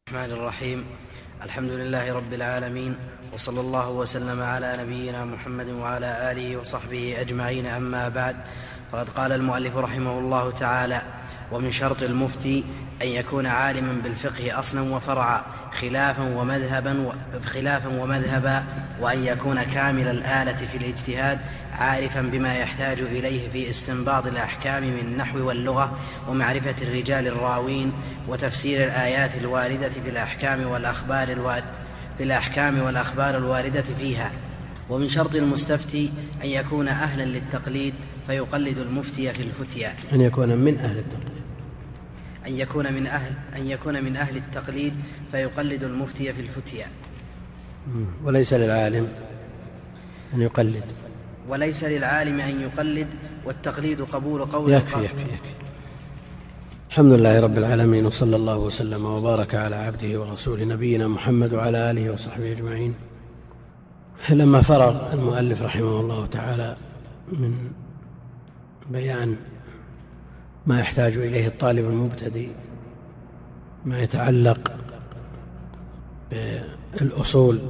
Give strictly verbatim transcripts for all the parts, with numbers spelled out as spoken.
الرحمن الرحيم. الحمد لله رب العالمين، وصلى الله وسلم على نبينا محمد وعلى آله وصحبه أجمعين. أما بعد، فقد قال المؤلف رحمه الله تعالى: ومن شرط المفتي أن يكون عالما بالفقه أصلا وفرعا، خلافا ومذهبا خلافا ومذهبا وأن يكون كامل الآلة في الاجتهاد، عارفا بما يحتاج إليه في استنباط الأحكام من النحو واللغة، ومعرفة الرجال الراوين، وتفسير الآيات الواردة في الأحكام والأخبار الوارد في الأحكام والأخبار الواردة فيها. ومن شرط المستفتي أن يكون أهلا للتقليد فيقلد المفتي في الفتيا. أن يكون من أهل التقليد أن يكون من أهل أن يكون من أهل التقليد فيقلد المفتي في الفتيا. وليس للعالم أن يقلد وليس للعالم أن يقلد، والتقليد قبول قول يكفي يكفي يكفي. الحمد لله رب العالمين، وصلى الله وسلم وبارك على عبده ورسوله نبينا محمد وعلى آله وصحبه أجمعين. لما فرغ المؤلف رحمه الله تعالى من بيان ما يحتاج إليه الطالب المبتدئ، ما يتعلق بالأصول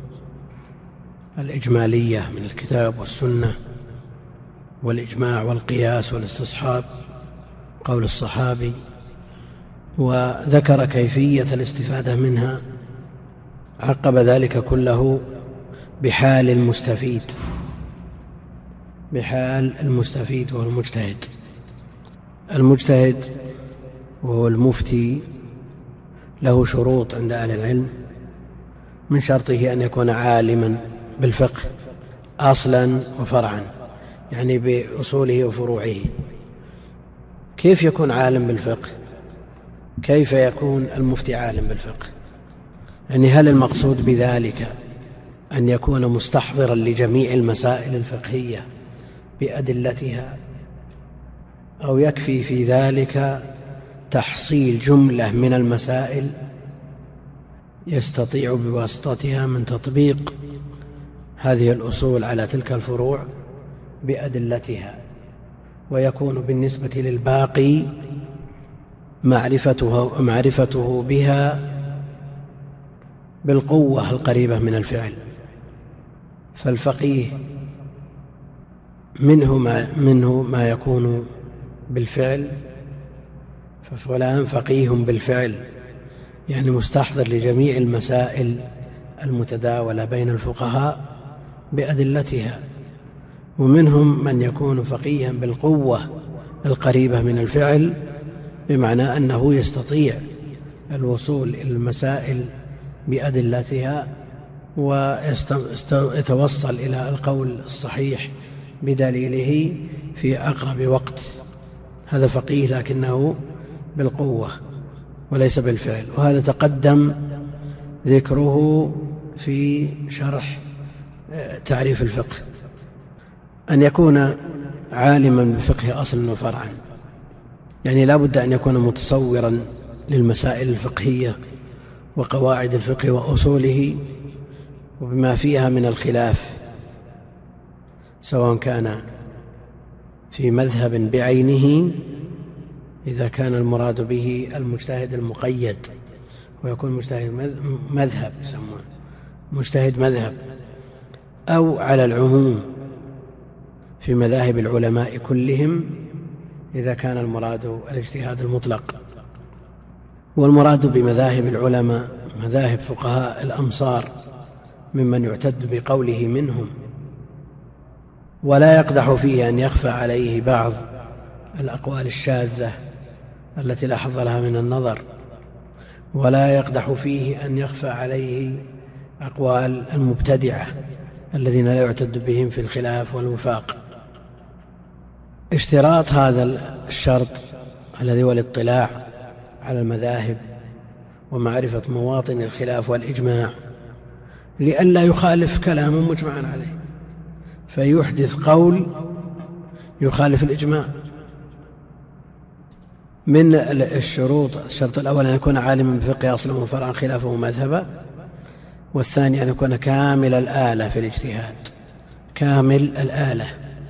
الإجمالية من الكتاب والسنة والإجماع والقياس والاستصحاب قول الصحابي، وذكر كيفية الاستفادة منها، عقب ذلك كله بحال المستفيد بحال المستفيد وهو المجتهد. المجتهد وهو المفتي له شروط عند أهل العلم، من شرطه أن يكون عالما بالفقه أصلا وفرعا، يعني بأصوله وفروعه. كيف يكون عالم بالفقه؟ كيف يكون المفتي عالم بالفقه؟ يعني هل المقصود بذلك أن يكون مستحضرا لجميع المسائل الفقهية بأدلتها، أو يكفي في ذلك تحصيل جملة من المسائل يستطيع بواسطتها من تطبيق هذه الأصول على تلك الفروع بأدلتها، ويكون بالنسبة للباقي معرفته, معرفته بها بالقوة القريبة من الفعل؟ فالفقيه منه ما, منه ما يكون بالفعل، ففلان فقيه بالفعل، يعني مستحضر لجميع المسائل المتداولة بين الفقهاء بأدلتها. ومنهم من يكون فقيها بالقوة القريبة من الفعل، بمعنى أنه يستطيع الوصول إلى المسائل بأدلتها ويتوصل إلى القول الصحيح بدليله في أقرب وقت. هذا فقيه لكنه بالقوة وليس بالفعل، وهذا تقدم ذكره في شرح تعريف الفقه. أن يكون عالما بفقه أصل وفرعا، يعني لا بد أن يكون متصورا للمسائل الفقهية وقواعد الفقه وأصوله وبما فيها من الخلاف، سواء كان في مذهب بعينه إذا كان المراد به المجتهد المقيد، ويكون مجتهد مذهب يسمونه مجتهد مذهب، أو على العموم في مذاهب العلماء كلهم إذا كان المراد الاجتهاد المطلق. والمراد بمذاهب العلماء مذاهب فقهاء الأمصار ممن يعتد بقوله منهم، ولا يقدح فيه أن يخفى عليه بعض الأقوال الشاذة التي لا حظ لها من النظر، ولا يقدح فيه أن يخفى عليه أقوال المبتدعة الذين لا يعتد بهم في الخلاف والوفاق. اشتراط هذا الشرط الذي هو الاطلاع على المذاهب ومعرفة مواطن الخلاف والإجماع، لئلا يخالف كلام مجمع عليه فيحدث قول يخالف الإجماع. من الشروط: الشرط الأول أن يكون عالما بفقه أصلا وفرعا، خلافه مذهبا. والثاني أن يكون كامل الآلة في الاجتهاد، كامل الآلة.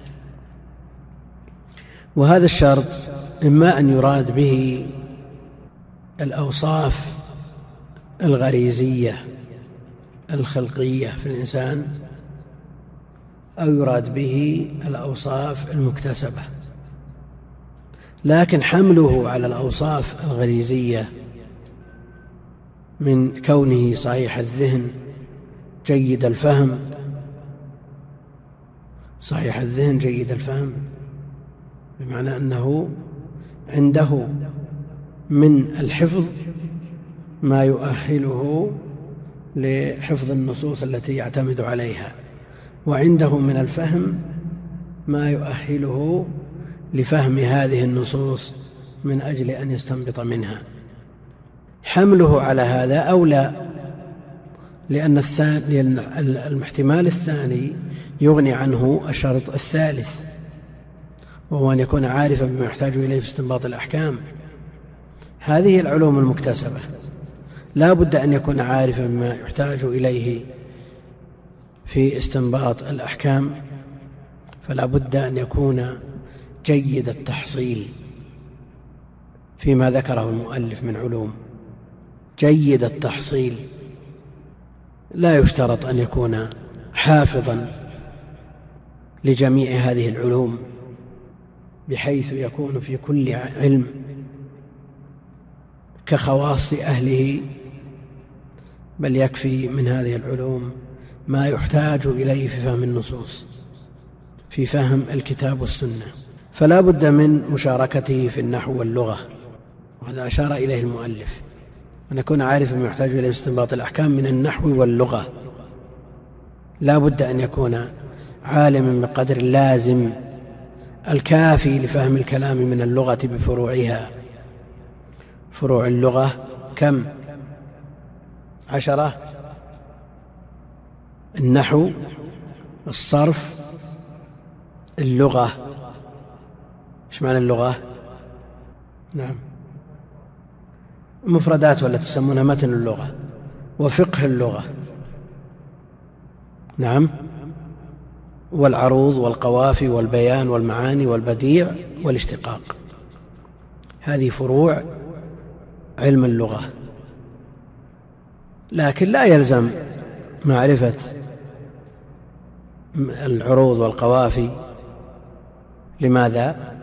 وهذا الشرط إما أن يراد به الأوصاف الغريزية الخلقية في الإنسان أو يراد به الأوصاف المكتسبة، لكن حمله على الأوصاف الغريزية من كونه صحيح الذهن جيد الفهم، صحيح الذهن جيد الفهم بمعنى أنه عنده من الحفظ ما يؤهله لحفظ النصوص التي يعتمد عليها، وعنده من الفهم ما يؤهله لفهم هذه النصوص من أجل أن يستنبط منها. حمله على هذا أولى، لأن الاحتمال الثاني يغني عنه الشرط الثالث، وهو أن يكون عارفا بما يحتاج إليه في استنباط الأحكام. هذه العلوم المكتسبة لا بد أن يكون عارفا بما يحتاج إليه في استنباط الأحكام، فلا بد أن يكون جيد التحصيل فيما ذكره المؤلف من علوم، جيد التحصيل. لا يشترط أن يكون حافظا لجميع هذه العلوم بحيث يكون في كل علم كخواص أهله، بل يكفي من هذه العلوم ما يحتاج إليه في فهم النصوص، في فهم الكتاب والسنة. فلا بد من مشاركته في النحو واللغة، وهذا أشار إليه المؤلف، أن يكون عارفا ما يحتاج إليه في استنباط الأحكام من النحو واللغة. لا بد أن يكون عالما بقدر اللازم الكافي لفهم الكلام من اللغة بفروعها. فروع اللغة كم؟ عشرة: النحو، الصرف، اللغة. إيش معنى اللغة؟ نعم، مفردات ولا تسمونها متن اللغة، وفقه اللغة، نعم، والعروض والقوافي والبيان والمعاني والبديع والاشتقاق. هذه فروع علم اللغة. لكن لا يلزم معرفة العروض والقوافي. لماذا؟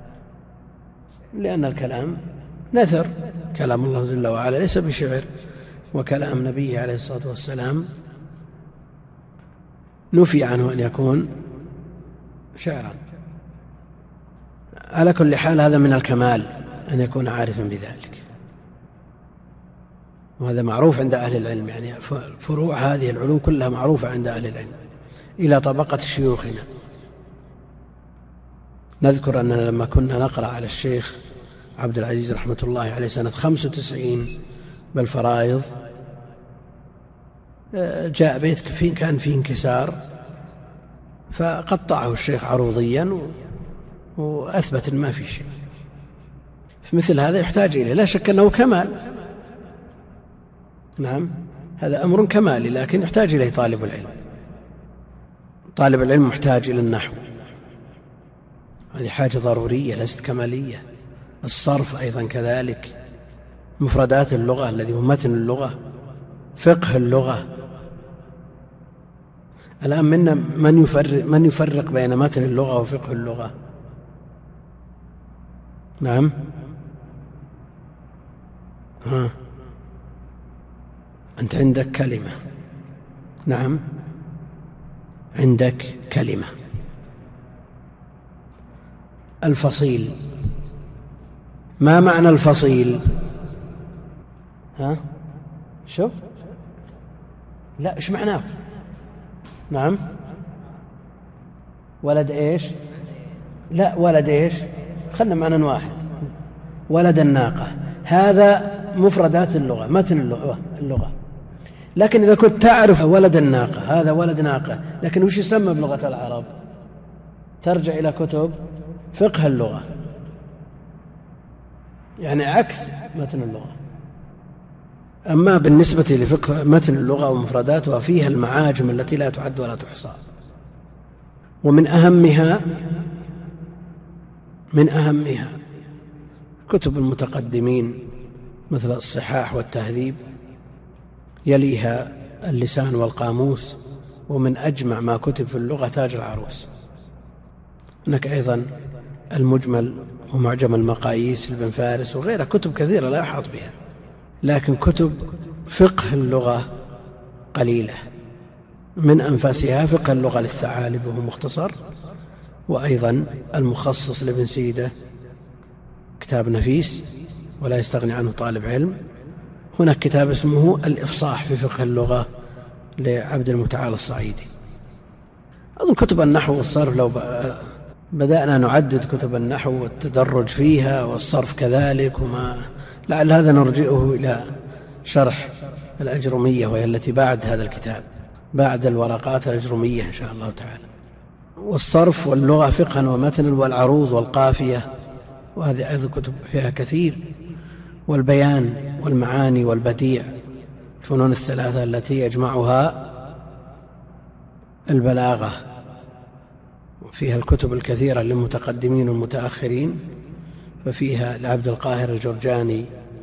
لأن الكلام نثر، كلام الله جل وعلا ليس بشعر، وكلام نبيه عليه الصلاة والسلام نفي عنه أن يكون شعرا. على كل حال هذا من الكمال أن يكون عارفا بذلك، وهذا معروف عند أهل العلم. يعني فروع هذه العلوم كلها معروفة عند أهل العلم إلى طبقة شيوخنا. نذكر أننا لما كنا نقرأ على الشيخ عبد العزيز رحمة الله عليه سنة خمسة وتسعين بالفرائض، جاء بيت كان فيه انكسار فقطعه الشيخ عروضيا وأثبت ما في شيء. فمثل هذا يحتاج إليه، لا شك أنه كمال، نعم، هذا أمر كمالي، لكن يحتاج إليه طالب العلم. طالب العلم محتاج إلى النحو، هذه حاجة ضرورية ليست كمالية. الصرف أيضا كذلك، مفردات اللغة الذي هو متن اللغة، فقه اللغة. الآن منا من يفرق, من يفرق بين متن اللغة وفقه اللغة؟ نعم، ها، أنت عندك كلمة، نعم، عندك كلمة. الفصيل، ما معنى الفصيل؟ ها، شوف، لا، إيش معناه؟ نعم، ولد إيش؟ لا، ولد إيش؟ خلنا معنى واحد، ولد الناقة. هذا مفردات اللغة، متن اللغة, اللغة. لكن إذا كنت تعرف ولد الناقة، هذا ولد ناقة، لكن وش يسمى بلغة العرب؟ ترجع إلى كتب فقه اللغة، يعني عكس متن اللغة. أما بالنسبة لفقه متن اللغة ومفرداتها فيها المعاجم التي لا تعد ولا تحصى، ومن أهمها من أهمها كتب المتقدمين مثل الصحاح والتهذيب يليها اللسان والقاموس، ومن أجمع ما كتب في اللغة تاج العروس. هناك أيضا المجمل ومعجم المقاييس لابن فارس وغيرها، كتب كثيرة لا أحاط بها، لكن كتب فقه اللغة قليلة. من أنفسها فقه اللغة للثعالب وهو مختصر، وأيضا المخصص لابن سيدة كتاب نفيس ولا يستغني عنه طالب علم. هناك كتاب اسمه الإفصاح في فقه اللغة لعبد المتعال الصعيدي. أظن كتب النحو والصرف لو بدأنا نعدد كتب النحو والتدرج فيها والصرف كذلك، وما لعل هذا نرجئه إلى شرح الأجرمية، وهي التي بعد هذا الكتاب، بعد الورقات الأجرمية إن شاء الله تعالى. والصرف واللغة فقها ومتنا، والعروض والقافية، وهذه أيضا كتب فيها كثير، والبيان والمعاني والبديع، الفنون الثلاثة التي يجمعها البلاغة، وفيها الكتب الكثيرة للمتقدمين والمتأخرين، ففيها لعبد القاهر الجرجاني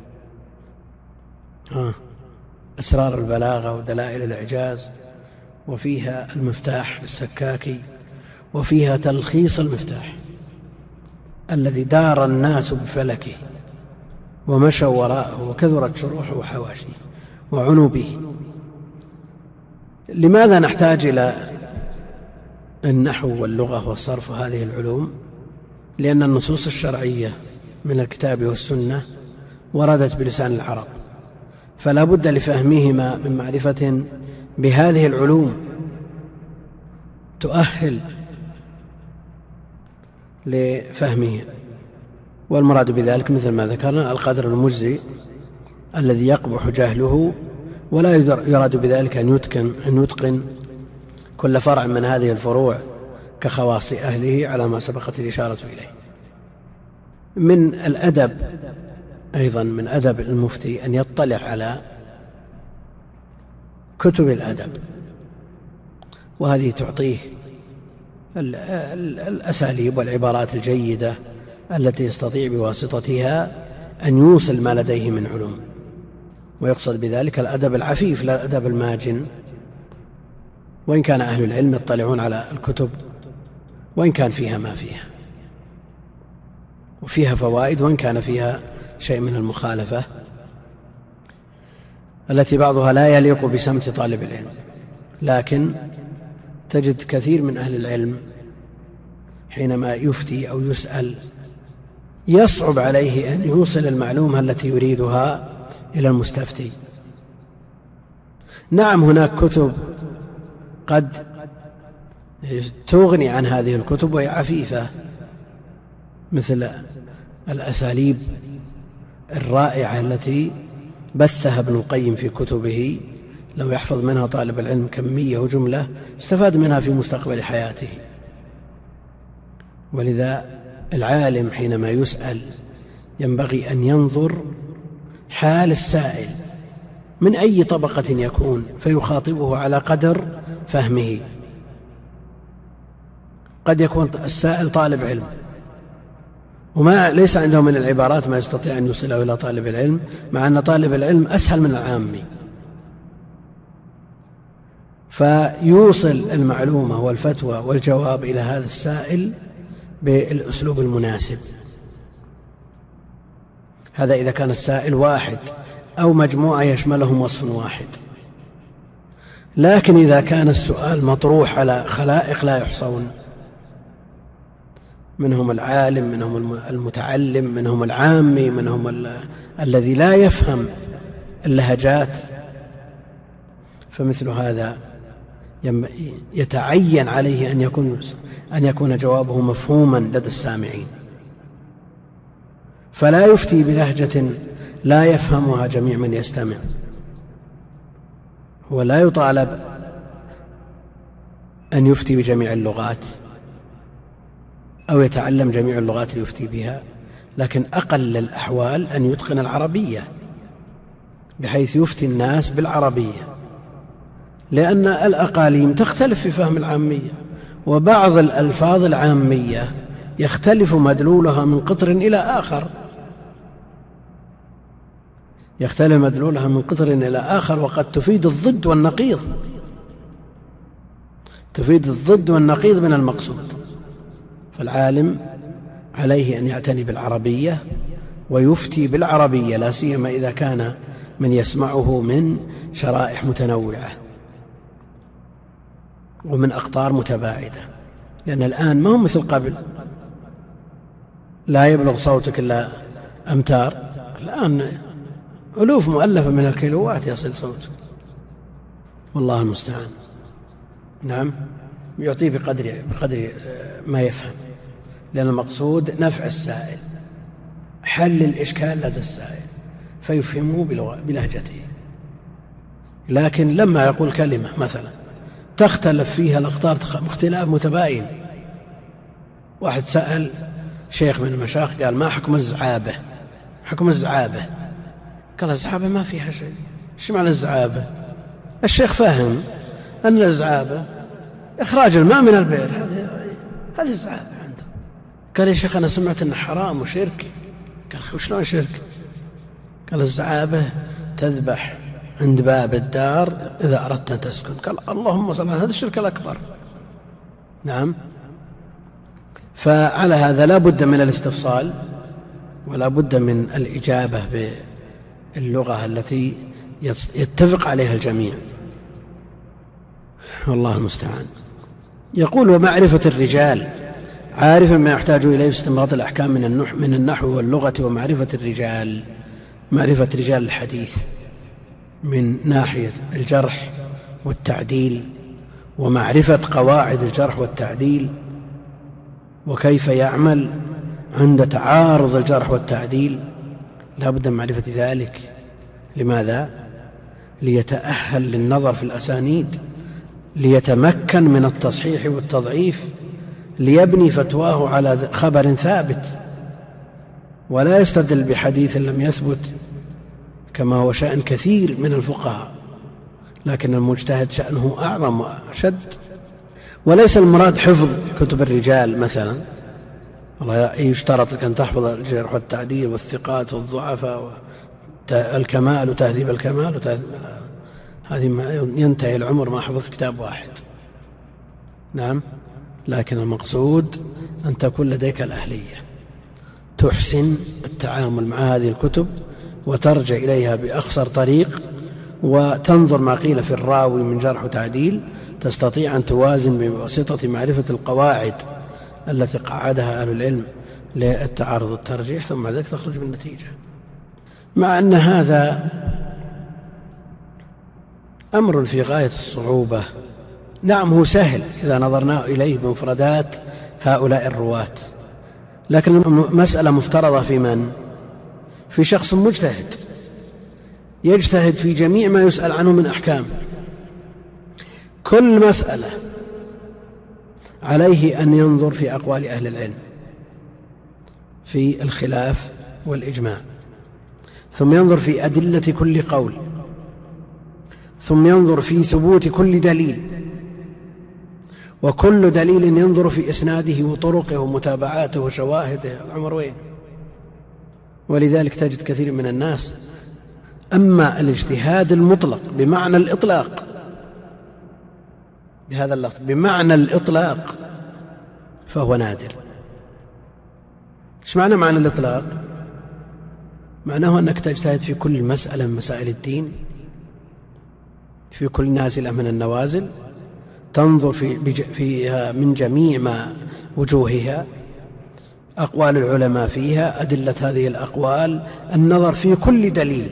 آه. أسرار البلاغة ودلائل الإعجاز، وفيها المفتاح للسكاكي، وفيها تلخيص المفتاح الذي دار الناس بفلكه ومشوا وراءه وكثرت شروحه وحواشيه وعنوا به. لماذا نحتاج إلى النحو واللغة والصرف وهذه العلوم؟ لأن النصوص الشرعية من الكتاب والسنة وردت بلسان العرب، فلا بد لفهمهما من معرفة بهذه العلوم تؤهل لفهمه. والمراد بذلك مثل ما ذكرنا القدر المجزي الذي يقبح جهله، ولا يراد بذلك أن يتقن, أن يتقن كل فرع من هذه الفروع كخواص أهله على ما سبقت الإشارة إليه. من الأدب أيضا، من أدب المفتي أن يطلع على كتب الأدب، وهذه تعطيه الأساليب والعبارات الجيدة التي يستطيع بواسطتها أن يوصل ما لديه من علوم. ويقصد بذلك الأدب العفيف لا الأدب الماجن، وإن كان أهل العلم يطلعون على الكتب وإن كان فيها ما فيها، وفيها فوائد وإن كان فيها شيء من المخالفة التي بعضها لا يليق بسمت طالب العلم. لكن تجد كثير من أهل العلم حينما يفتي أو يسأل يصعب عليه أن يوصل المعلومة التي يريدها إلى المستفتي. نعم هناك كتب قد تغني عن هذه الكتب وهي عفيفة، مثل الأساليب الرائعة التي بثها ابن القيم في كتبه، لو يحفظ منها طالب العلم كمية وجملة استفاد منها في مستقبل حياته. ولذا العالم حينما يسأل ينبغي أن ينظر حال السائل من أي طبقة يكون، فيخاطبه على قدر فهمه. قد يكون السائل طالب علم وما ليس عنده من العبارات ما يستطيع أن يوصله إلى طالب العلم، مع أن طالب العلم أسهل من العامي، فيوصل المعلومة والفتوى والجواب إلى هذا السائل بالأسلوب المناسب. هذا إذا كان السائل واحد أو مجموعة يشملهم وصف واحد. لكن إذا كان السؤال مطروح على خلائق لا يحصون، منهم العالم، منهم المتعلم، منهم العامي، منهم ال... الذي لا يفهم اللهجات، فمثل هذا يتعين عليه أن يكون, أن يكون جوابه مفهوما لدى السامعين، فلا يفتي بلهجة لا يفهمها جميع من يستمع. هو لا يطالب أن يفتي بجميع اللغات أو يتعلم جميع اللغات ليفتي بها، لكن أقل الأحوال أن يتقن العربية بحيث يفتي الناس بالعربية، لأن الأقاليم تختلف في فهم العامية، وبعض الألفاظ العامية يختلف مدلولها من قطر إلى آخر. يختلف مدلولها من قطر إلى آخر، وقد تفيد الضد والنقيض، تفيد الضد والنقيض من المقصود. فالعالم عليه أن يعتني بالعربية ويفتي بالعربية، لا سيما إذا كان من يسمعه من شرائح متنوعة ومن أقطار متباعدة، لأن الآن ما هو مثل قبل لا يبلغ صوتك إلا أمتار. الآن ألوف مؤلفة من الكيلوات يصل صوتك، والله المستعان. نعم، يعطيه بقدر بقدر ما يفهم، لأن المقصود نفع السائل، حل الإشكال لدى السائل فيفهمه بلهجته. لكن لما يقول كلمة مثلا تختلف فيها الأقطار اختلاف متباين، واحد سأل شيخ من المشايخ قال: ما حكم الزعابة؟ حكم الزعابة؟ قال: الزعابة ما فيها شيء. ايش معنى الزعابة؟ الشيخ فهم أن الزعابة إخراج الماء من البئر، هذه الزعابة عنده. قال: يا شيخ أنا سمعت أنه حرام وشرك. قال: شلون شرك؟ قال: الزعابة تذبح عند باب الدار إذا أردت أن تسكن. قال: اللهم صل على هذا الشرك الأكبر. نعم. فعلى هذا لا بد من الاستفصال ولا بد من الإجابة باللغة التي يتفق عليها الجميع، والله المستعان. يقول: ومعرفة الرجال، عارفا ما يحتاج إليه في استنباط الأحكام من النحو من النحو واللغة. ومعرفة الرجال، معرفة رجال الحديث من ناحية الجرح والتعديل، ومعرفة قواعد الجرح والتعديل، وكيف يعمل عند تعارض الجرح والتعديل. لا بد من معرفة ذلك. لماذا؟ ليتأهل للنظر في الأسانيد، ليتمكن من التصحيح والتضعيف، ليبني فتواه على خبر ثابت، ولا يستدل بحديث لم يثبت كما هو شأن كثير من الفقهاء. لكن المجتهد شأنه أعظم وأشد. وليس المراد حفظ كتب الرجال مثلا، والله يشترط لك أن تحفظ الجرح والتعديل والثقات والضعفاء والكمال وتهذيب الكمال وتهذيب، هذه ما ينتهي العمر ما حفظ كتاب واحد. نعم. لكن المقصود أن تكون لديك الأهلية، تحسن التعامل مع هذه الكتب وترجع إليها بأخصر طريق، وتنظر ما قيل في الراوي من جرح وتعديل، تستطيع أن توازن بواسطة معرفة القواعد التي قعدها أهل العلم للتعارض والترجيح، ثم ذلك تخرج بالنتيجة. مع أن هذا أمر في غاية الصعوبة. نعم، هو سهل إذا نظرنا إليه بمفردات هؤلاء الرواة، لكن المسألة مفترضة في من؟ في شخص مجتهد يجتهد في جميع ما يسأل عنه من أحكام. كل مسألة عليه أن ينظر في أقوال أهل العلم في الخلاف والإجماع، ثم ينظر في أدلة كل قول، ثم ينظر في ثبوت كل دليل، وكل دليل ينظر في إسناده وطرقه ومتابعاته وشواهده. العمر وين؟ ولذلك تجد كثير من الناس أما الاجتهاد المطلق بمعنى الإطلاق، بهذا اللفظ بمعنى الإطلاق، فهو نادر. إيش معنى معنى الإطلاق؟ معناه أنك تجتهد في كل مسألة من مسائل الدين، في كل نازلة من النوازل، تنظر في فيها من جميع ما وجوهها، أقوال العلماء فيها، أدلة هذه الأقوال، النظر في كل دليل،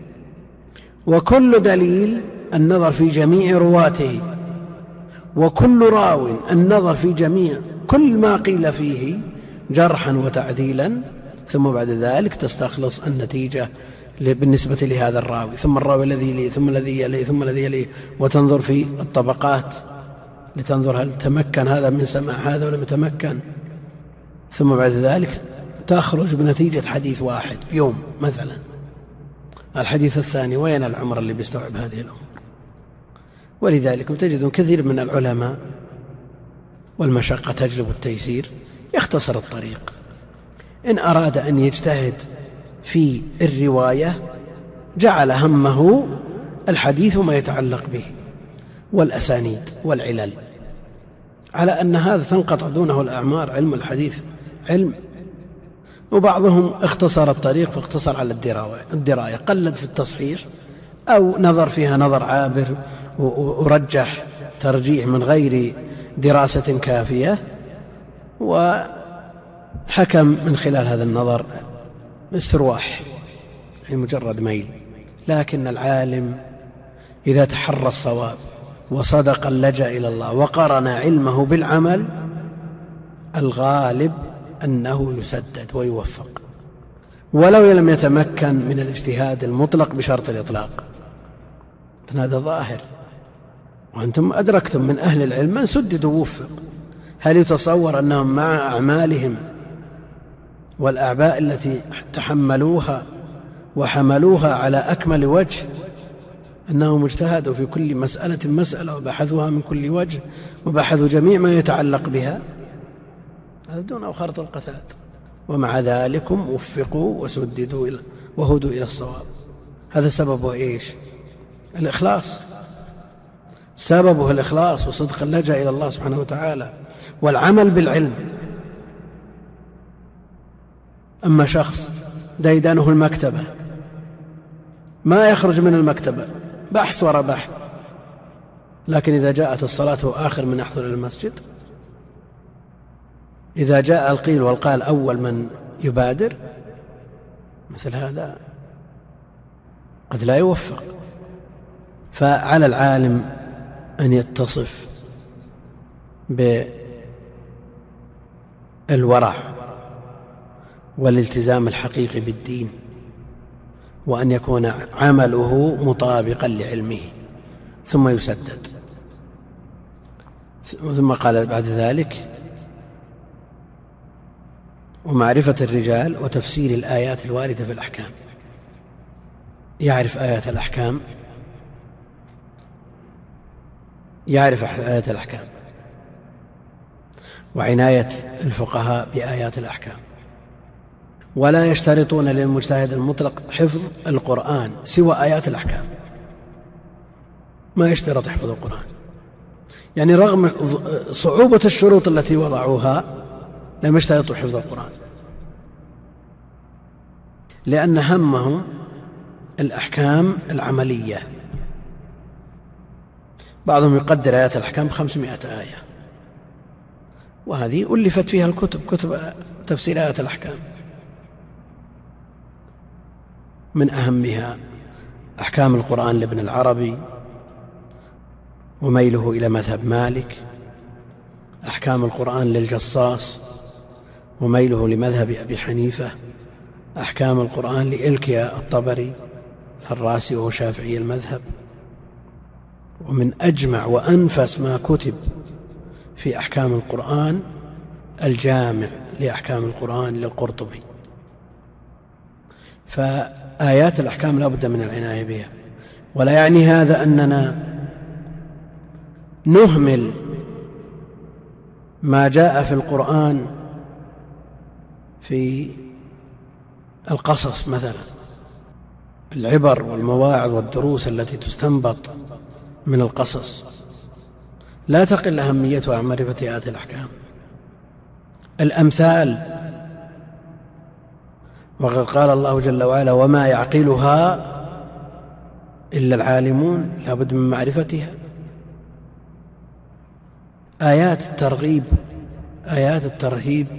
وكل دليل النظر في جميع رواته، وكل راو النظر في جميع كل ما قيل فيه جرحا وتعديلا، ثم بعد ذلك تستخلص النتيجة بالنسبة لهذا الراوي، ثم الراوي الذي يليه، ثم الذي يليه، ثم الذي يليه، وتنظر في الطبقات لتنظر هل تمكن هذا من سماع هذا ولم يتمكن، ثم بعد ذلك تخرج بنتيجة حديث واحد يوم مثلا. الحديث الثاني وين العمر اللي بيستوعب هذه الأمور؟ ولذلك تجدون كثير من العلماء والمشقة تجلب التيسير يختصر الطريق. إن أراد أن يجتهد في الرواية جعل همه الحديث وما يتعلق به والأسانيد والعلل، على أن هذا تنقطع دونه الأعمار. علم الحديث علم، وبعضهم اختصر الطريق فاقتصر على الدراية، قلد في التصحيح أو نظر فيها نظر عابر ورجح ترجيح من غير دراسة كافية، وحكم من خلال هذا النظر استرواح، يعني مجرد ميل. لكن العالم إذا تحرى الصواب وصدق اللجأ إلى الله وقرن علمه بالعمل، الغالب أنه يسدد ويوفق، ولو لم يتمكن من الاجتهاد المطلق بشرط الإطلاق. هذا ظاهر، وأنتم أدركتم من أهل العلم من سدد ووفق. هل يتصور أنهم مع أعمالهم والأعباء التي تحملوها وحملوها على أكمل وجه أنهم اجتهدوا في كل مسألة مسألة وبحثوها من كل وجه وبحثوا جميع ما يتعلق بها؟ هذا دون خرط القتاد. ومع ذلك وفقوا وسددوا وهدوا إلى الصواب. هذا سببه إيش؟ الإخلاص، سببه الإخلاص وصدق اللجأ إلى الله سبحانه وتعالى والعمل بالعلم. أما شخص ديدانه المكتبة، ما يخرج من المكتبة، بحث وراء بحث، لكن إذا جاءت الصلاة هو آخر من يحضر المسجد، إذا جاء القيل والقال أول من يبادر، مثل هذا قد لا يوفق. فعلى العالم أن يتصف بالورع والالتزام الحقيقي بالدين، وأن يكون عمله مطابقا لعلمه، ثم يسدد. ثم قال بعد ذلك: ومعرفة الرجال وتفسير الآيات الواردة في الأحكام. يعرف آيات الأحكام، يعرف آيات الأحكام وعناية الفقهاء بآيات الأحكام. ولا يشترطون للمجتهد المطلق حفظ القرآن سوى آيات الأحكام، ما يشترط حفظ القرآن، يعني رغم صعوبة الشروط التي وضعوها لم يشترطوا حفظ القرآن، لأن همهم الأحكام العملية. بعضهم يقدر آيات الأحكام بخمسمائة آية، وهذه ألفت فيها الكتب، كتب تفسير آيات الأحكام، من أهمها أحكام القرآن لابن العربي وميله إلى مذهب مالك، أحكام القرآن للجصاص وميله لمذهب أبي حنيفة، أحكام القرآن لإلكيا الطبري الراسي وهو شافعي المذهب. ومن أجمع وأنفس ما كتب في أحكام القرآن الجامع لأحكام القرآن للقرطبي. فآيات الأحكام لا بد من العناية بها، ولا يعني هذا أننا نهمل ما جاء في القرآن في القصص مثلا، العبر والمواعظ والدروس التي تستنبط من القصص لا تقل أهميتها عن معرفة آيات الأحكام. الأمثال، وقد قال الله جل وعلا: وما يعقلها إلا العالمون، لا بد من معرفتها. آيات الترغيب، آيات الترهيب،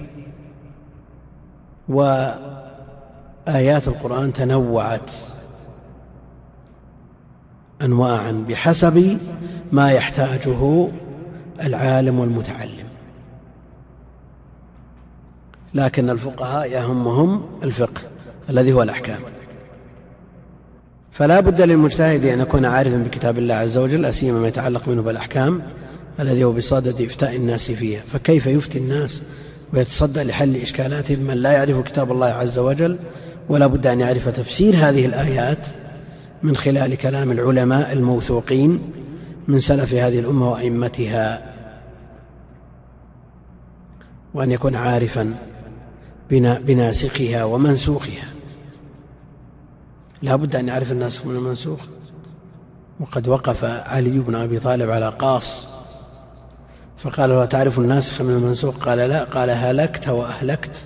وآيات القرآن تنوعت أنواعا بحسب ما يحتاجه العالم والمتعلم، لكن الفقهاء يهمهم الفقه الذي هو الأحكام. فلا بد للمجتهد أن يكون عارفا بكتاب الله عز وجل، أسيما ما يتعلق منه بالأحكام الذي هو بصدد إفتاء الناس فيها. فكيف يفتي الناس ويتصدى لحل إشكالاتهم من لا يعرف كتاب الله عز وجل؟ ولا بد أن يعرف تفسير هذه الآيات من خلال كلام العلماء الموثوقين من سلف هذه الأمة وأئمتها، وأن يكون عارفا بناسخها ومنسوخها. لا بد أن يعرف الناسخ من المنسوخ. وقد وقف علي بن أبي طالب على قاص فقال له: تعرف الناسخ من المنسوخ؟ قال: لا. قال: هلكت وأهلكت.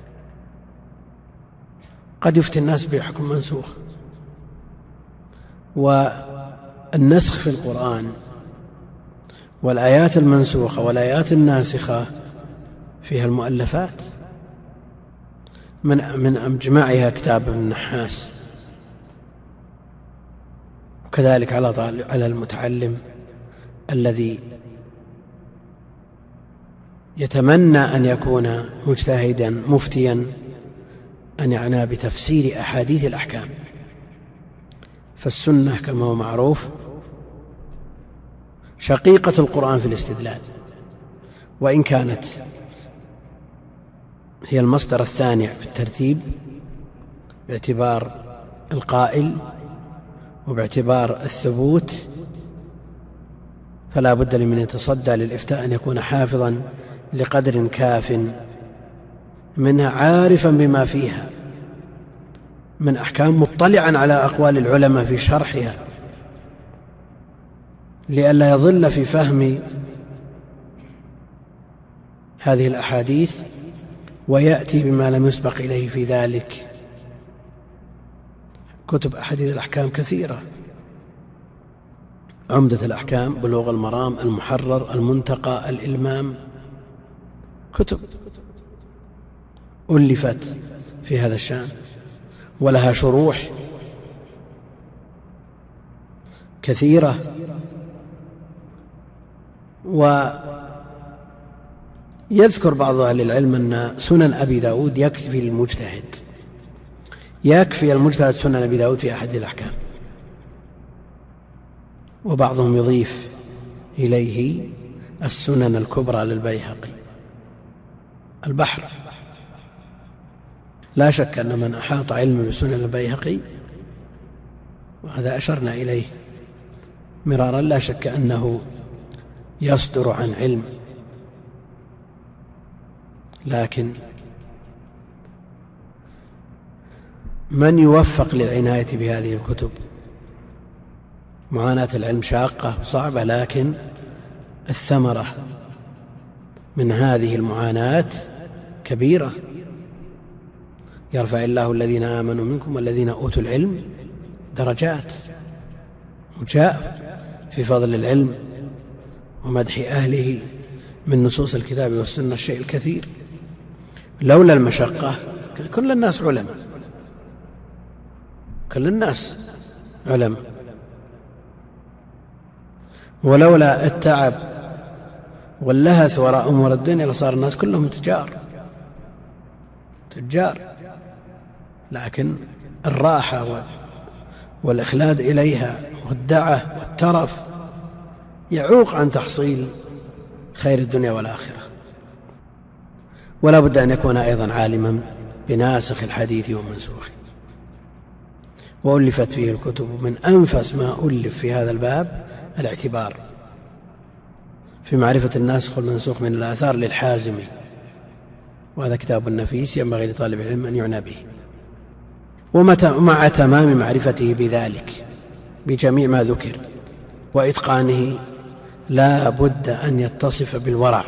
قد يفتي الناس بحكم منسوخ. والنسخ في القرآن والآيات المنسوخة والآيات الناسخة فيها المؤلفات، من من أجمعها كتاب ابن النحاس. وكذلك على على المتعلم الذي يتمنى أن يكون مجتهدا مفتيا أن يعنى بتفسير أحاديث الأحكام. فالسنة كما هو معروف شقيقة القرآن في الاستدلال، وإن كانت هي المصدر الثاني في الترتيب باعتبار القائل وباعتبار الثبوت، فلا بد لمن يتصدى للإفتاء أن يكون حافظا لقدر كاف منها، عارفا بما فيها من أحكام، مطلعا على أقوال العلماء في شرحها، لئلا يضل في فهم هذه الأحاديث ويأتي بما لم يسبق إليه في ذلك. كتب أحاديث الأحكام كثيرة: عمدة الأحكام، بلوغ المرام، المحرر، المنتقى، الإلمام، كتب ألفت في هذا الشأن ولها شروح كثيرة. ويذكر بعض أهل العلم أن سنن أبي داود يكفي المجتهد، يكفي المجتهد سنن أبي داود في أحد الأحكام. وبعضهم يضيف إليه السنن الكبرى للبيهقي. البحر لا شك أن من أحاط علم بسنن البيهقي، وهذا أشرنا إليه مرارا، لا شك أنه يصدر عن علم، لكن من يوفق للعناية بهذه الكتب؟ معاناة العلم شاقة صعبة، لكن الثمرة من هذه المعاناة كبيرة. يرفع الله الذين آمنوا منكم والذين أوتوا العلم درجات. وجاء في فضل العلم ومدح أهله من نصوص الكتاب والسنة الشيء الكثير. لولا المشقة كل الناس علماء، كل الناس علماء، ولولا التعب واللهث وراء أمور الدنيا لصار الناس كلهم تجار تجار لكن الراحة والإخلاد إليها والدعة والترف يعوق عن تحصيل خير الدنيا والآخرة. ولا بد أن يكون أيضا عالما بناسخ الحديث ومنسوخه. وألفت فيه الكتب، من أنفس ما ألف في هذا الباب الاعتبار في معرفة الناسخ والمنسوخ من الآثار للحازمي، وهذا كتاب نفيس ينبغي لطالب العلم أن يعنى به. ومع تمام معرفته بذلك بجميع ما ذكر وإتقانه لا بد أن يتصف بالورع،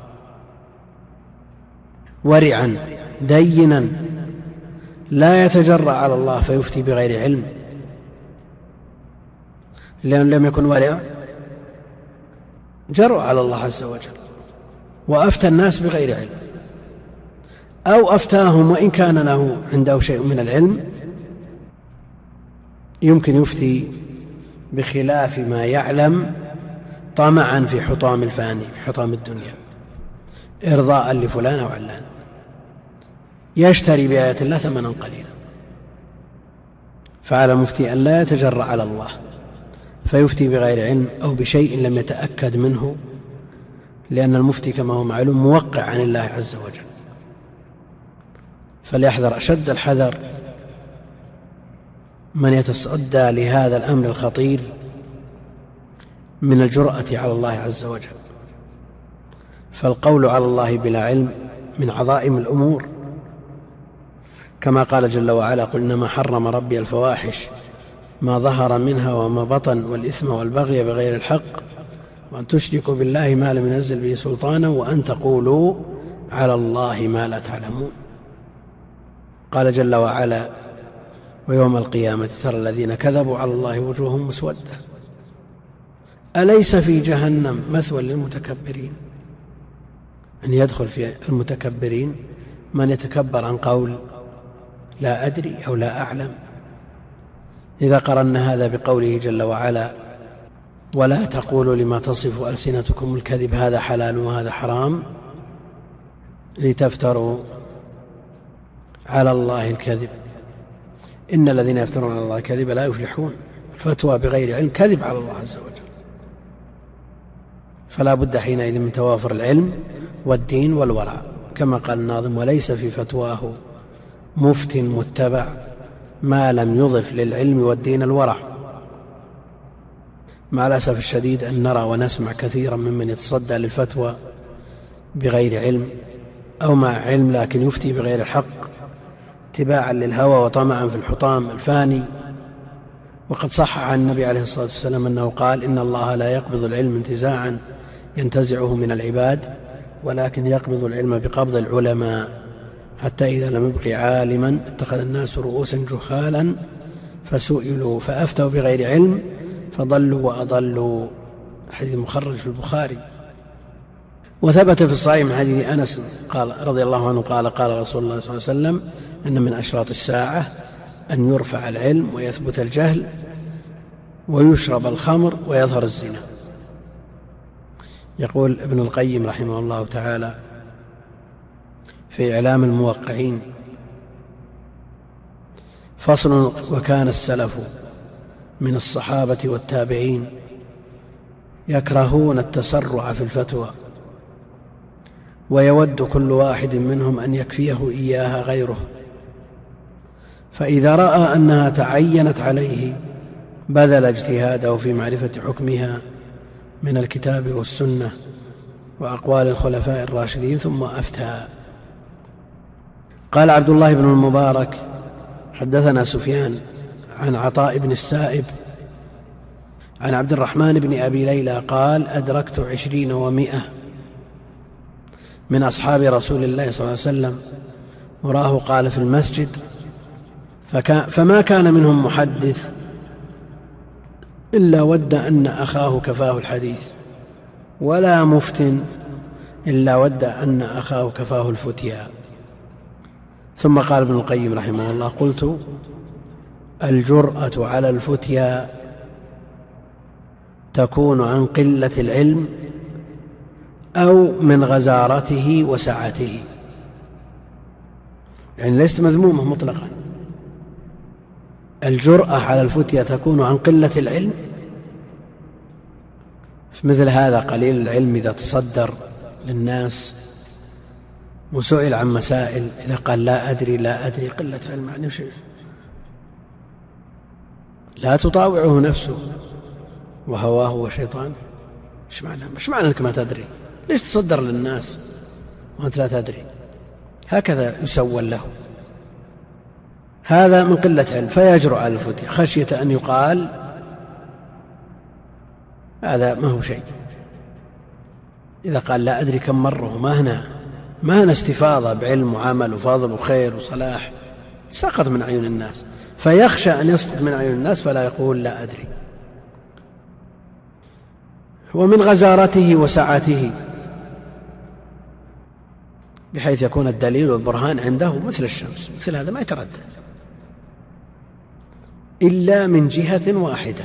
ورعا دينا لا يتجرأ على الله فيفتي بغير علم. لأن لم يكن ورع جرأ على الله عز وجل وأفتى الناس بغير علم، أو أفتاهم وإن كان له عنده شيء من العلم يمكن يفتي بخلاف ما يعلم طمعا في حطام الفاني، في حطام الدنيا، إرضاء لفلان أو علان، يشتري بآيات الله ثمنا قليلا. فعلى المفتي أن لا يتجرأ على الله فيفتي بغير علم أو بشيء لم يتأكد منه، لأن المفتي كما هو معلوم موقع عن الله عز وجل. فليحذر أشد الحذر من يتصدى لهذا الأمر الخطير من الجرأة على الله عز وجل. فالقول على الله بلا علم من عظائم الأمور، كما قال جل وعلا: قل إنما حرم ربي الفواحش ما ظهر منها وما بطن والإثم والبغي بغير الحق وأن تشركوا بالله ما لم ينزل به سلطانا وأن تقولوا على الله ما لا تعلمون. قال جل وعلا: ويوم القيامة ترى الذين كذبوا على الله وجوههم مسودة أليس في جهنم مثوى للمتكبرين. أن يدخل في المتكبرين من يتكبر عن قول لا أدري أو لا أعلم. إذا قرنا هذا بقوله جل وعلا: ولا تقولوا لما تصف ألسنتكم الكذب هذا حلال وهذا حرام لتفتروا على الله الكذب إن الذين يفترون على الله الكذب لا يفلحون. الفتوى بغير علم كذب على الله عز وجل. فلا بد حينئذ من توافر العلم والدين والورع، كما قال الناظم: وليس في فتواه مفت متبع ما لم يضف للعلم والدين الورع. مع الأسف الشديد أن نرى ونسمع كثيرا ممن يتصدى للفتوى بغير علم أو مع علم لكن يفتي بغير الحق اتباعا للهوى وطمعا في الحطام الفاني. وقد صح عن النبي عليه الصلاة والسلام أنه قال: إن الله لا يقبض العلم انتزاعا ينتزعه من العباد ولكن يقبض العلم بقبض العلماء حتى إذا لم يبق عالما اتخذ الناس رؤوسا جهالا فسئلوا فأفتوا بغير علم فضلوا وأضلوا. حديث مخرج في البخاري. وثبت في الصحيح من حديث أنس قال رضي الله عنه قال: قال رسول الله صلى الله عليه وسلم: إن من أشراط الساعة أن يرفع العلم ويثبت الجهل ويشرب الخمر ويظهر الزنا. يقول ابن القيم رحمه الله تعالى في إعلام الموقعين: فصل: وكان السلف من الصحابة والتابعين يكرهون التسرع في الفتوى ويود كل واحد منهم أن يكفيه إياها غيره، فإذا رأى أنها تعينت عليه بذل اجتهاده في معرفة حكمها من الكتاب والسنة وأقوال الخلفاء الراشدين ثم أفتى. قال عبد الله بن المبارك: حدثنا سفيان عن عطاء بن السائب عن عبد الرحمن بن أبي ليلى قال: أدركت عشرين ومائة من أصحاب رسول الله صلى الله عليه وسلم وراه قال في المسجد فما كان منهم محدث إلا ود أن أخاه كفاه الحديث ولا مفتن إلا ود أن أخاه كفاه الفتيا. ثم قال ابن القيم رحمه الله: قلت: الجرأة على الفتيا تكون عن قلة العلم أو من غزارته وسعته، يعني ليست مذمومة مطلقا. الجرأة على الفتيا تكون عن قلة العلم، في مثل هذا قليل العلم إذا تصدر للناس وسئل عن مسائل إذا قال لا أدري لا أدري قلة علم، يعني لا تطاوعه نفسه وهواه وشيطانه. ايش معنى ايش معنى انك ما تدري؟ ليش تصدر للناس وانت لا تدري؟ هكذا يسول له. هذا من قلة علم فيجرؤ على الفتيا خشية أن يقال هذا ما هو شيء. إذا قال لا أدري كم مرة ما هنا ما هنا استفاضة بعلم وعمل وفضل وخير وصلاح، سقط من عيون الناس، فيخشى أن يسقط من عيون الناس فلا يقول لا أدري. ومن غزارته وسعته، بحيث يكون الدليل والبرهان عنده مثل الشمس، مثل هذا ما يتردد إلا من جهة واحدة،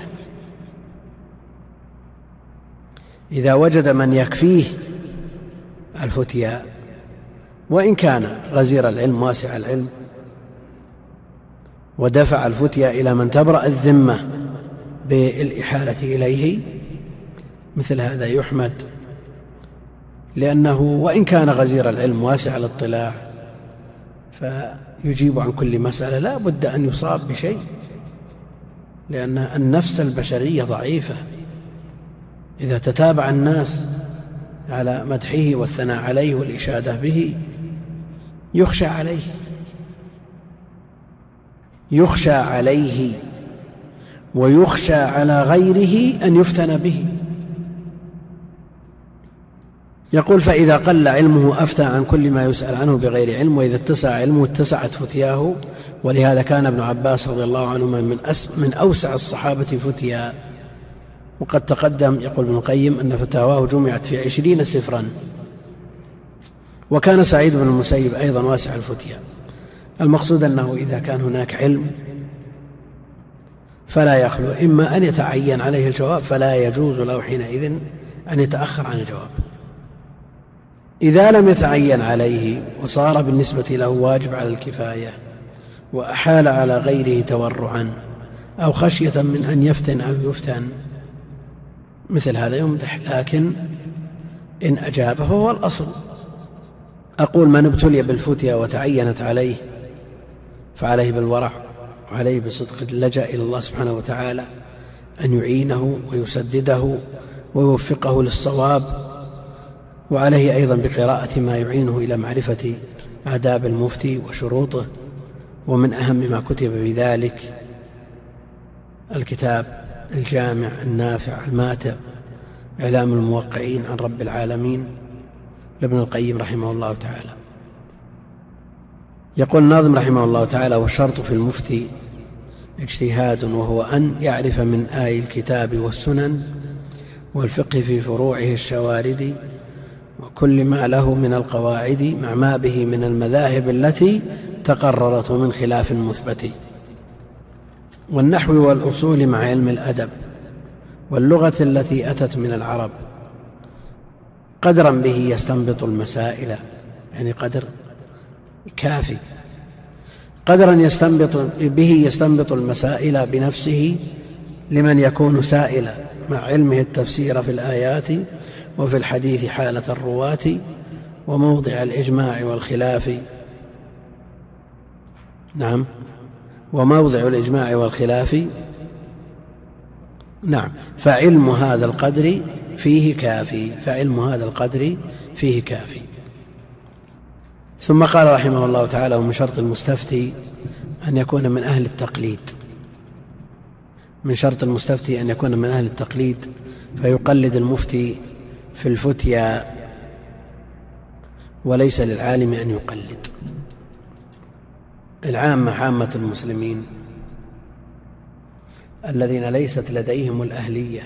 إذا وجد من يكفيه الفتيا وإن كان غزير العلم واسع العلم ودفع الفتيا إلى من تبرأ الذمة بالإحالة إليه، مثل هذا يحمد، لأنه وإن كان غزير العلم واسع الاطلاع فيجيب عن كل مسألة لا بد أن يصاب بشيء، لأن النفس البشرية ضعيفة، إذا تتابع الناس على مدحه والثناء عليه والإشادة به يخشى عليه. يخشى عليه ويخشى على غيره أن يفتن به. يقول: فإذا قل علمه أفتى عن كل ما يسأل عنه بغير علم، وإذا اتسع علمه اتسعت فتياه. ولهذا كان ابن عباس رضي الله عنهما من, من أوسع الصحابة فتيا. وقد تقدم يقول ابن القيم أن فتاواه جمعت في عشرين سفرا. وكان سعيد بن المسيب أيضا واسع الفتيا. المقصود أنه إذا كان هناك علم فلا يخلو إما أن يتعين عليه الجواب، فلا يجوز له حينئذ أن يتأخر عن الجواب. إذا لم يتعين عليه وصار بالنسبة له واجب على الكفاية وأحال على غيره تورعا أو خشية من أن يفتن أو يفتن، مثل هذا يمدح، لكن إن أجاب فهو الأصل. أقول: من ابتلي بالفتيا وتعينت عليه فعليه بالورع، وعليه بصدق اللجأ إلى الله سبحانه وتعالى أن يعينه ويسدده ويوفقه للصواب، وعليه أيضا بقراءة ما يعينه إلى معرفة آداب المفتي وشروطه. ومن أهم ما كتب بذلك الكتاب الجامع النافع الماتع إعلام الموقعين عن رب العالمين لابن القيم رحمه الله تعالى. يقول الناظم رحمه الله تعالى: والشرط في المفتي اجتهاد، وهو أن يعرف من آي الكتاب والسنن والفقه في فروعه الشوارد، وكل ما له من القواعد، مع ما به من المذاهب التي تقررت من خلاف مثبت، والنحو والأصول مع علم الأدب، واللغة التي أتت من العرب، قدرا به يستنبط المسائل، يعني قدر كافي، قدرا يستنبط به يستنبط المسائل بنفسه لمن يكون سائلا، مع علمه التفسير في الآيات وفي الحديث حالة الرواة، وموضع الإجماع والخلاف. نعم، وموضع الإجماع والخلاف. نعم، فعلم هذا القدر فيه كافي، فعلم هذا القدر فيه كافي. ثم قال رحمه الله تعالى: ومن شرط المستفتي أن يكون من أهل التقليد. من شرط المستفتي أن يكون من أهل التقليد، فيقلد المفتي في الفتيا، وليس للعالم أن يقلد. العامة عامة المسلمين الذين ليست لديهم الأهلية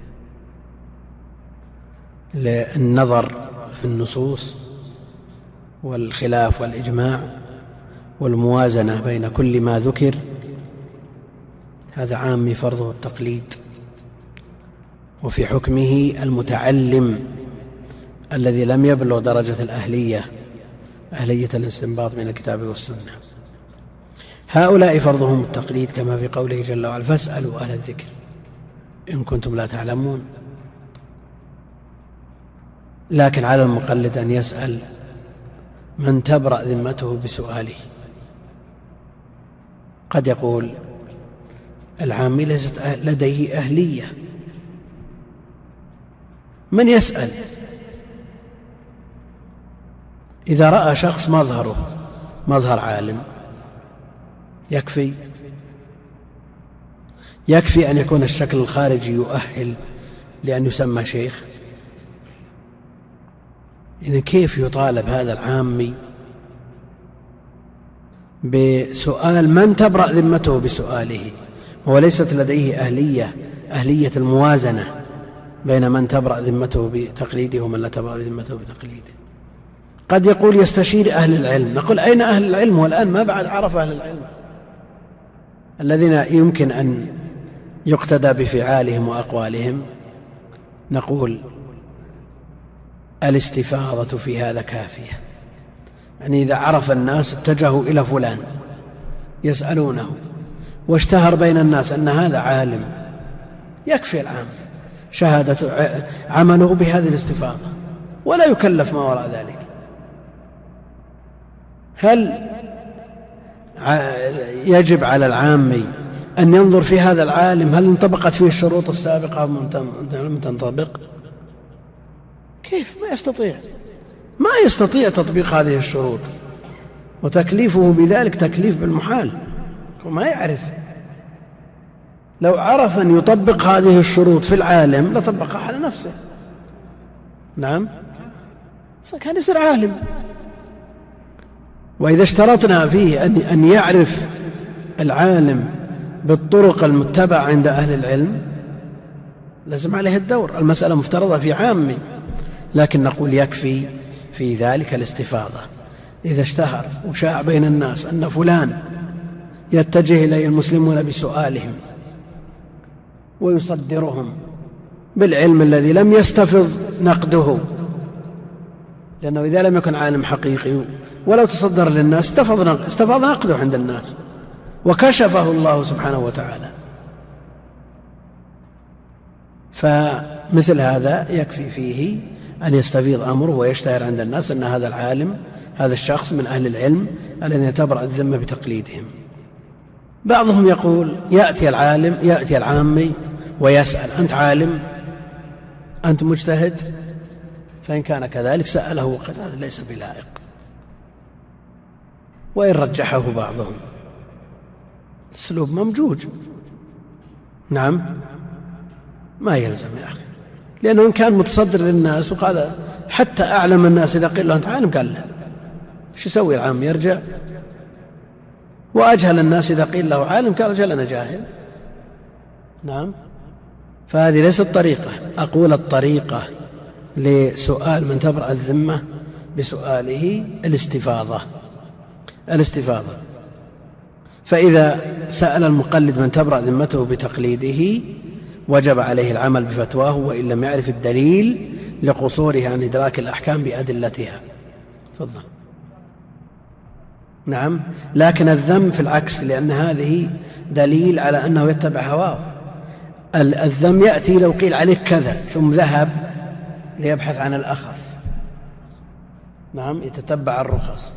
للنظر في النصوص والخلاف والإجماع والموازنة بين كل ما ذكر، هذا عامي فرضه التقليد. وفي حكمه المتعلم الذي لم يبلغ درجة الأهلية، أهلية الاستنباط من الكتاب والسنة، هؤلاء فرضهم التقليد، كما في قوله جل وعلا: فاسألوا أهل الذكر إن كنتم لا تعلمون. لكن على المقلد أن يسأل من تبرأ ذمته بسؤاله. قد يقول العامي ليست لديه أهلية، من يسأل؟ إذا رأى شخص مظهره مظهر عالم يكفي يكفي أن يكون الشكل الخارجي يؤهل لأن يسمى شيخ. إذن كيف يطالب هذا العامي بسؤال من تبرأ ذمته بسؤاله، هو ليست لديه أهلية أهلية الموازنة بين من تبرأ ذمته بتقليده ومن لا تبرأ ذمته بتقليده. قد يقول يستشير أهل العلم، نقول أين أهل العلم والآن ما بعد عرف أهل العلم الذين يمكن أن يقتدى بفعالهم وأقوالهم؟ نقول الاستفاضة في هذا كافية، يعني إذا عرف الناس اتجهوا إلى فلان يسألونه واشتهر بين الناس أن هذا عالم، يكفي العام شهادة عمله بهذه الاستفاضة ولا يكلف ما وراء ذلك. هل يجب على العامي أن ينظر في هذا العالم هل انطبقت فيه الشروط السابقة أو لم تنطبق؟ كيف؟ ما يستطيع ما يستطيع تطبيق هذه الشروط، وتكليفه بذلك تكليف بالمحال. وما يعرف. لو عرف أن يطبق هذه الشروط في العالم لطبقها على نفسه. نعم، كان يصير عالم. وإذا اشترطنا فيه أن يعرف العالم بالطرق المتبعة عند أهل العلم لازم عليه الدور. المسألة مفترضة في عامي، لكن نقول يكفي في ذلك الاستفاضة. إذا اشتهر وشاع بين الناس أن فلان يتجه إليه المسلمون بسؤالهم ويصدرهم بالعلم الذي لم يستفض نقده، لأنه إذا لم يكن عالم حقيقي ولو تصدر للناس استفاض نقده عند الناس وكشفه الله سبحانه وتعالى. فمثل هذا يكفي فيه أن يستفيض أمره ويشتهر عند الناس أن هذا العالم، هذا الشخص من أهل العلم الذين تبرأ الذمة بتقليدهم. بعضهم يقول يأتي العالم يأتي العامي ويسأل: أنت عالم؟ أنت مجتهد؟ فإن كان كذلك سأله وقد هذا ليس بلائق. وإن رجحه بعضهم الأسلوب ممجوج. نعم، ما يلزم يا أخي، لأنه إن كان متصدر للناس وقال حتى أعلم الناس إذا قيل له أنت عالم قال لا، شو يسوي العام؟ يرجع. وأجهل الناس إذا قيل له عالم قال رجل أنا جاهل. نعم، فهذه ليست طريقة. أقول الطريقة لسؤال من تبرأ الذمة بسؤاله الاستفاضة الاستفاضة فإذا سأل المقلد من تبرأ ذمته بتقليده وجب عليه العمل بفتواه وإن لم يعرف الدليل لقصوره عن إدراك الأحكام بأدلتها. تفضل. نعم، لكن الذم في العكس، لأن هذه دليل على أنه يتبع هواه. الذم يأتي لو قيل عليك كذا ثم ذهب ليبحث عن الأخف. نعم، يتتبع الرخص.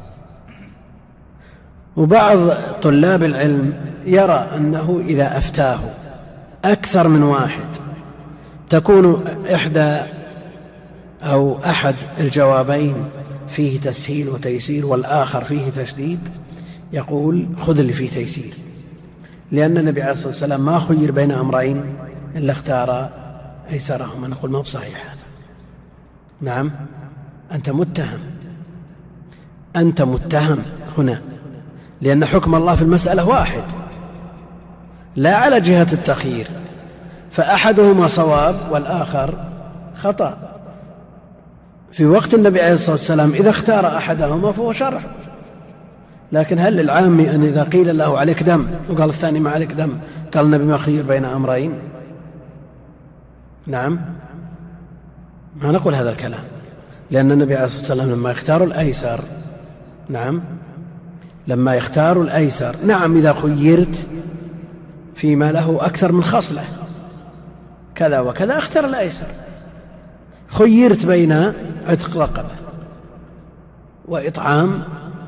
وبعض طلاب العلم يرى أنه إذا أفتاه أكثر من واحد تكون إحدى أو أحد الجوابين فيه تسهيل وتيسير والآخر فيه تشديد، يقول خذ اللي فيه تيسير، لأن النبي عليه الصلاة والسلام ما خير بين أمرين إلا اختار أيسرهما. نقول ما هو صحيح هذا. نعم، أنت متهم أنت متهم هنا، لأن حكم الله في المسألة واحد لا على جهة التخيير، فأحدهما صواب والآخر خطأ. في وقت النبي عليه الصلاة والسلام إذا اختار أحدهما فهو شرع، لكن هل للعامي أن إذا قيل له عليك دم وقال الثاني ما عليك دم قال النبي ما خير بين أمرين؟ نعم، ما نقول هذا الكلام، لأن النبي عليه الصلاة والسلام لما يختاروا الأيسر نعم لما يختاروا الأيسر نعم إذا خيرت فيما له أكثر من خصلة كذا وكذا اختار الأيسر. خيرت بين عتق رقبة وإطعام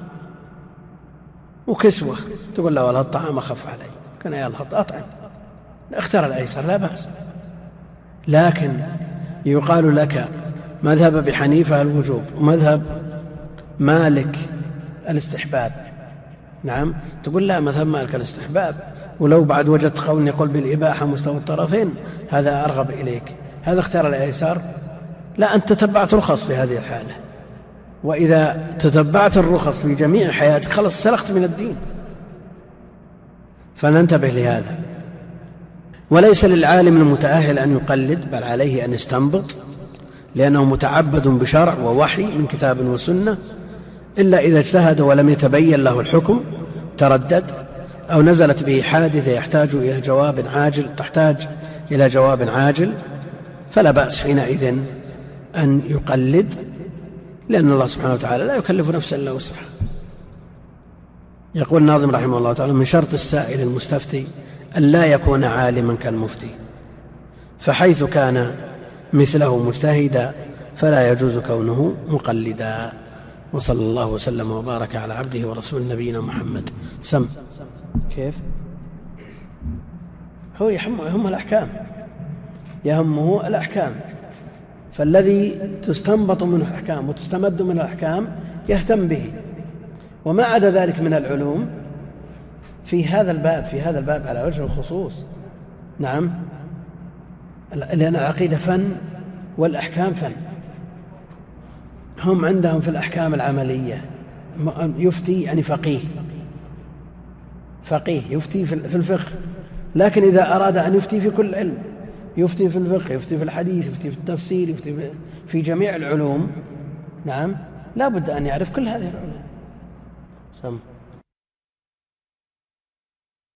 وكسوة، تقول له والله الطعام أخف علي، كان يلا أطعم، اختار الأيسر لا بأس. لكن يقال لك مذهب أبي حنيفة الوجوب ومذهب مالك الاستحباب، نعم، تقول لا مذهب مالك الاستحباب، ولو بعد وجدت قول يقول بالإباحة مستوى الطرفين هذا أرغب إليك، هذا اختار الأيسر. لا، أنت تتبعت رخص في هذه الحالة، وإذا تتبعت الرخص في جميع حياتك خلص سلخت من الدين. فننتبه لهذا. وليس للعالم المتأهل أن يقلد، بل عليه أن يستنبط، لأنه متعبد بشرع ووحي من كتاب وسنة، إلا إذا اجتهد ولم يتبين له الحكم تردد، أو نزلت به حادثة يحتاج إلى جواب عاجل تحتاج إلى جواب عاجل، فلا بأس حينئذ أن يقلد، لأن الله سبحانه وتعالى لا يكلف نفسا إلا وسعها. يقول الناظم رحمه الله تعالى: من شرط السائل المستفتي أن لا يكون عالما كالمفتي، فحيث كان مثله مجتهدا فلا يجوز كونه مقلدا. وصلى الله وسلم وبارك على عبده ورسول نبينا محمد. سم كيف هو يهمه يهم الأحكام يهمه الأحكام فالذي تستنبط منه الأحكام وتستمد منه الأحكام يهتم به، وما عدا ذلك من العلوم في هذا الباب في هذا الباب على وجه الخصوص. نعم، لأن العقيدة فن والأحكام فن. هم عندهم في الأحكام العملية يفتي يعني فقيه فقيه يفتي في الفقه، لكن إذا أراد أن يفتي في كل علم، يفتي في الفقه، يفتي في الحديث، يفتي في التفسير، يفتي في جميع العلوم، نعم، لا بد أن يعرف كل هذه العلوم. سم